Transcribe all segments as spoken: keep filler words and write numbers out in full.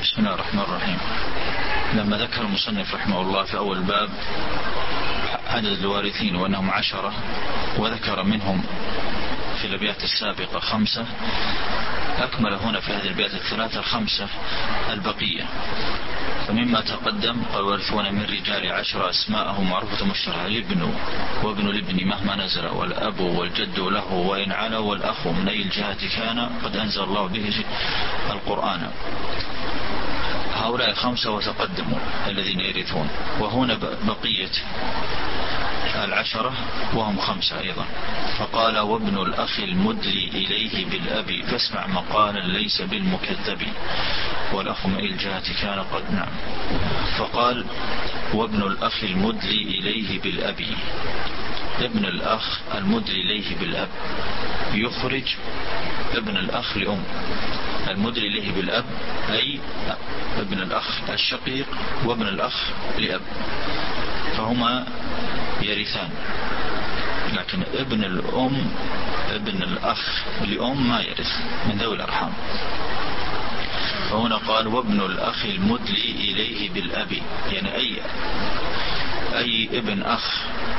بسم الله الرحمن الرحيم. لما ذكر المصنف رحمه الله في أول باب عدد الوارثين وأنهم عشرة، وذكر منهم في الأبيات السابقة خمسة، أكمل هنا في هذه الأبيات الثلاثة الخمسة البقية. فمما تقدم قال: وارثون من رجال عشرة أسماءهم معروفة مشتهرة، الابن وابن الابن مهما نزل، والأب والجد له وإن علا، والأخ من أي الجهات كان قد أنزل الله به القرآن. هؤلاء خمسة وتقدموا الذين يرثون، وهنا بقية العشرة وهم خمسة أيضا. فقال: وابن الأخ المدلي إليه بالأب، فاسمع مقالا ليس بالمكذب، والأخ من أي الجهات كان قد نعم. فقال: وابن الأخ المدلي إليه بالأب، ابن الأخ المدلي إليه بالأب يخرج ابن الأخ لأم. المدلي إليه بالأب أي ابن الأخ الشقيق وابن الأخ لأب، فهما يرثان. لكن ابن الأم ابن الأخ لأم ما يرث من ذوي الأرحام. فهنا قال: وابن الأخ المدلي إليه بالأب، يعني أي أي ابن أخ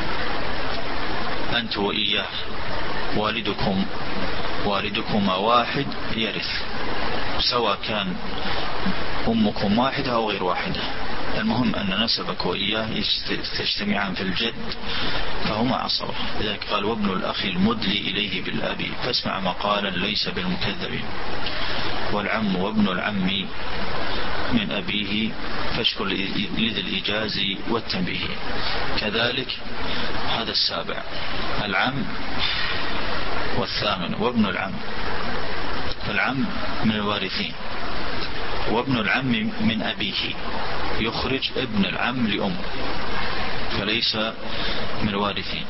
أنت وإياه والدكم والدكما واحد يرث، سواء كان أمكم واحدة أو غير واحدة، المهم أن نسبك وإياه تجتمعان في الجد فهما عصبة. لذلك قال: وابن الأخ المدلي إليه بالأب، فاسمع مقالا ليس بالمكذب. والعم وابن العم من أبيه، فاشكر لذي الإيجاز والتنبيه. كذلك هذا السابع العم، والثامن وابن العم. فالعم من الوارثين، وابن العم من أبيه يخرج ابن العم لأم، فليس من الوارثين.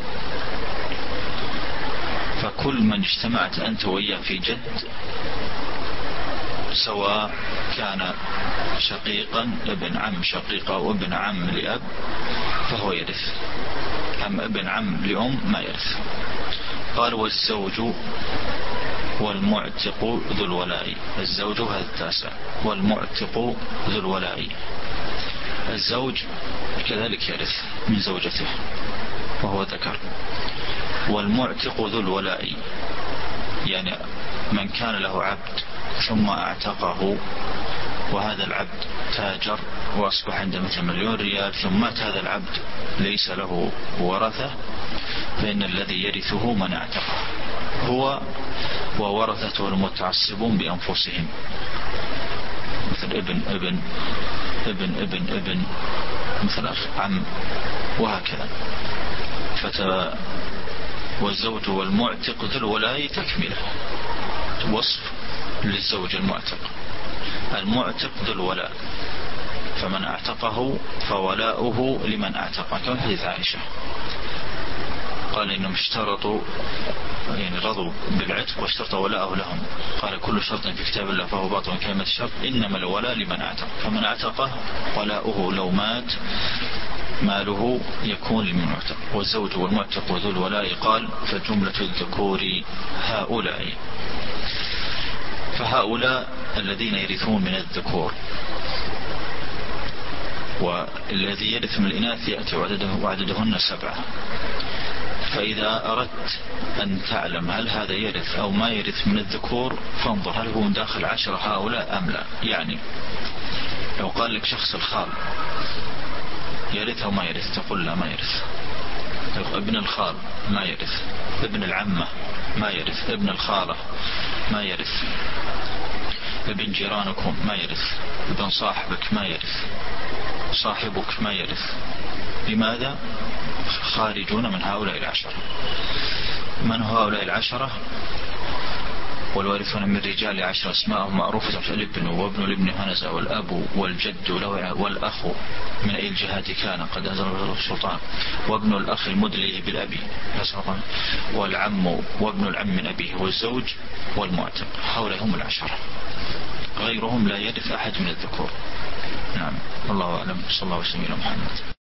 فكل من اجتمعت أنت وإياه في جد، سواء كان شقيقا ابن عم شقيقة وابن عم لأب فهو يرث، أما ابن عم لأم ما يرث. قال: والزوج والمعتق ذو الولاء. الزوج هذا التاسع، والمعتق ذو الولاء. الزوج كذلك يرث من زوجته وهو ذكر. والمعتق ذو الولاء يعني من كان له عبد ثم اعتقه، وهذا العبد تاجر وأصبح عنده مثل مليون ريال، ثم مات هذا العبد ليس له ورثة، فإن الذي يرثه من اعتقه هو وورثته المتعصبون بأنفسهم، مثل ابن ابن ابن ابن ابن مثل أخ عم وهكذا. فت... والزوج والمعتق ذو الولاء تكملة وصف للزوج المعتق. المعتق ذو الولاء، فمن اعتقه فولاؤه لمن اعتقه، كما حديث عائشة قال إنهم اشترطوا يعني رضوا بالعتق واشترطوا ولاءه لهم. قال: كل شرط في كتاب الله فهو باطل كلمة الشرط، إنما الولاء لمن اعتق، فمن اعتقه ولاؤه لو مات ماله يكون لمن اعتق. والزوج والمعتق وذو الولاء قال: فجملة الذكور هؤلاء. فهؤلاء الذين يرثون من الذكور، والذي يرث من الإناث يأتي وعددهن سبعة. فإذا أردت أن تعلم هل هذا يرث أو ما يرث من الذكور، فانظر هل هو من داخل عشرة هؤلاء أم لا. يعني لو قال لك شخص الخال يرث أو ما يرث، تقول لا ما يرث. ابن الخال ما يرث، ابن العمة ما يرث، ابن الخالة ما يرث، ابن جيرانكم ما يرث، ابن صاحبك ما يرث، صاحبك ما يرث. لماذا؟ خارجون من هؤلاء العشرة. من هؤلاء العشرة؟ والوارثون من رجال عشرة أسماءهم معروفة، الابن وابن الابن هنزة، والأب والجد له، والأخ من أي الجهات كان قد أنزل الله السلطان، وابن الأخ المدلي بالأبي، والعم وابن العم من أبيه، والزوج والمعتق. هؤلاء هم العشرة، غيرهم لا يرث أحد من الذكور. نعم، الله أعلم. صلى الله عليه وسلم. محمد.